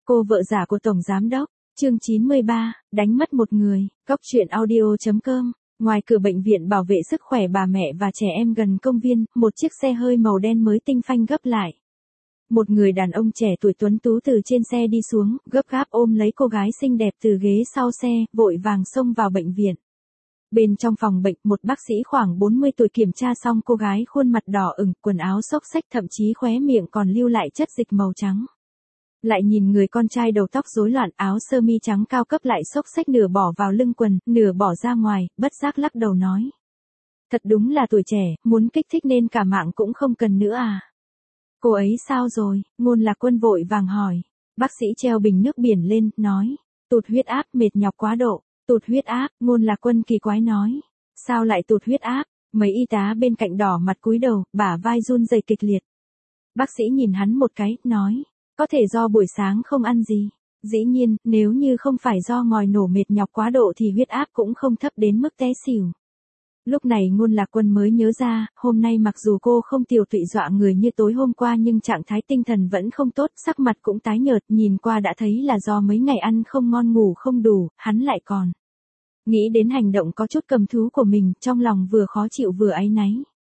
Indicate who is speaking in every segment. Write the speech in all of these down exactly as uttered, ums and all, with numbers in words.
Speaker 1: Cô vợ giả của Tổng Giám Đốc, chương chín mươi ba, đánh mất một người, Cóc truyện audio chấm com. Ngoài cửa bệnh viện bảo vệ sức khỏe bà mẹ và trẻ em gần công viên, một chiếc xe hơi màu đen mới tinh phanh gấp lại. Một người đàn ông trẻ tuổi tuấn tú từ trên xe đi xuống, gấp gáp ôm lấy cô gái xinh đẹp từ ghế sau xe, vội vàng xông vào bệnh viện. Bên trong phòng bệnh, một bác sĩ khoảng bốn mươi tuổi kiểm tra xong cô gái khuôn mặt đỏ ửng, quần áo xốc xếch, thậm chí khóe miệng còn lưu lại chất dịch màu trắng. Lại nhìn người con trai đầu tóc rối loạn, áo sơ mi trắng cao cấp lại xốc xếch nửa bỏ vào lưng quần, nửa bỏ ra ngoài, bất giác lắc đầu nói. Thật đúng là tuổi trẻ, muốn kích thích nên cả mạng cũng không cần nữa à. Cô ấy sao rồi? Ngôn Lạc Quân vội vàng hỏi. Bác sĩ treo bình nước biển lên, nói. Tụt huyết áp, mệt nhọc quá độ. Tụt huyết áp, Ngôn Lạc Quân kỳ quái nói. Sao lại tụt huyết áp? Mấy y tá bên cạnh đỏ mặt cúi đầu, bả vai run rẩy kịch liệt. Bác sĩ nhìn hắn một cái, nói. Có thể do buổi sáng không ăn gì. Dĩ nhiên, nếu như không phải do ngòi nổ mệt nhọc quá độ thì huyết áp cũng không thấp đến mức té xỉu. Lúc này Ngôn Lạc Quân mới nhớ ra, hôm nay mặc dù cô không tiều tụy dọa người như tối hôm qua nhưng trạng thái tinh thần vẫn không tốt, sắc mặt cũng tái nhợt, nhìn qua đã thấy là do mấy ngày ăn không ngon ngủ không đủ, hắn lại còn. Nghĩ đến hành động có chút cầm thú của mình, trong lòng vừa khó chịu vừa áy náy.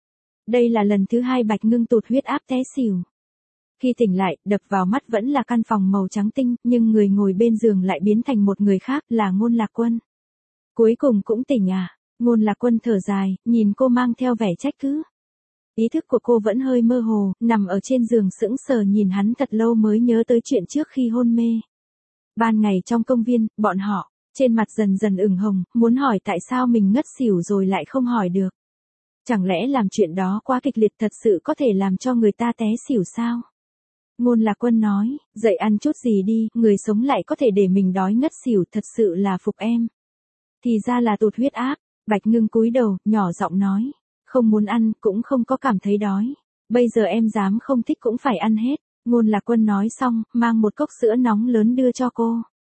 Speaker 1: Đây là lần thứ hai Bạch Ngưng tụt huyết áp té xỉu. Khi tỉnh lại, đập vào mắt vẫn là căn phòng màu trắng tinh, nhưng người ngồi bên giường lại biến thành một người khác, là Ngôn Lạc Quân. Cuối cùng cũng tỉnh à? Ngôn Lạc Quân thở dài, nhìn cô mang theo vẻ trách cứ. Ý thức của cô vẫn hơi mơ hồ, nằm ở trên giường sững sờ nhìn hắn thật lâu mới nhớ tới chuyện trước khi hôn mê. Ban ngày trong công viên, bọn họ, trên mặt dần dần ửng hồng, muốn hỏi tại sao mình ngất xỉu rồi lại không hỏi được. Chẳng lẽ làm chuyện đó quá kịch liệt thật sự có thể làm cho người ta té xỉu sao? Ngôn Lạc Quân nói, dậy ăn chút gì đi, người sống lại có thể để mình đói ngất xỉu, thật sự là phục em. Thì ra là tụt huyết áp. Bạch Ngưng cúi đầu, nhỏ giọng nói, không muốn ăn, cũng không có cảm thấy đói. Bây giờ em dám không thích cũng phải ăn hết. Ngôn Lạc Quân nói xong, mang một cốc sữa nóng lớn đưa cho cô.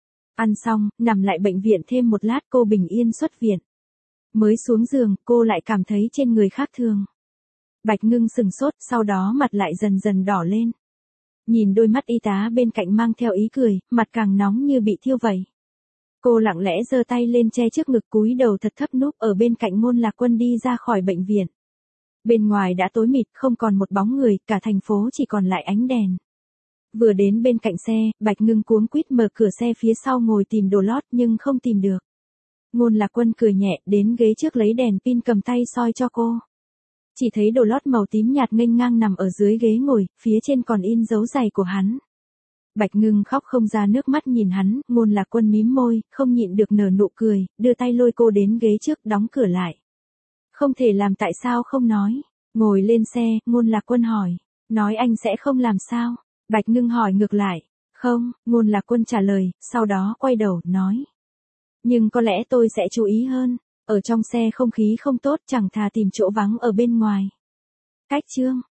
Speaker 1: Ăn xong, nằm lại bệnh viện thêm một lát cô bình yên xuất viện. Mới xuống giường, cô lại cảm thấy trên người khác thường. Bạch Ngưng sừng sốt, sau đó mặt lại dần dần đỏ lên. Nhìn đôi mắt y tá bên cạnh mang theo ý cười, mặt càng nóng như bị thiêu vậy. Cô lặng lẽ giơ tay lên che trước ngực cúi đầu thật thấp núp ở bên cạnh Ngôn Lạc Quân đi ra khỏi bệnh viện. Bên ngoài đã tối mịt, không còn một bóng người, cả thành phố chỉ còn lại ánh đèn. Vừa đến bên cạnh xe, Bạch Ngưng cuống quýt mở cửa xe phía sau ngồi tìm đồ lót nhưng không tìm được. Ngôn Lạc Quân cười nhẹ, đến ghế trước lấy đèn pin cầm tay soi cho cô. Chỉ thấy đồ lót màu tím nhạt nghênh ngang nằm ở dưới ghế ngồi, phía trên còn in dấu giày của hắn. Bạch Ngưng khóc không ra nước mắt nhìn hắn, Ngôn Lạc Quân mím môi, không nhịn được nở nụ cười, đưa tay lôi cô đến ghế trước, đóng cửa lại. Không thể làm tại sao không nói. Ngồi lên xe, Ngôn Lạc Quân hỏi. Nói anh sẽ không làm sao? Bạch Ngưng hỏi ngược lại. Không, Ngôn Lạc Quân trả lời, sau đó quay đầu, nói. Nhưng có lẽ tôi sẽ chú ý hơn. Ở trong xe không khí không tốt, chẳng thà tìm chỗ vắng ở bên ngoài. Cách chương.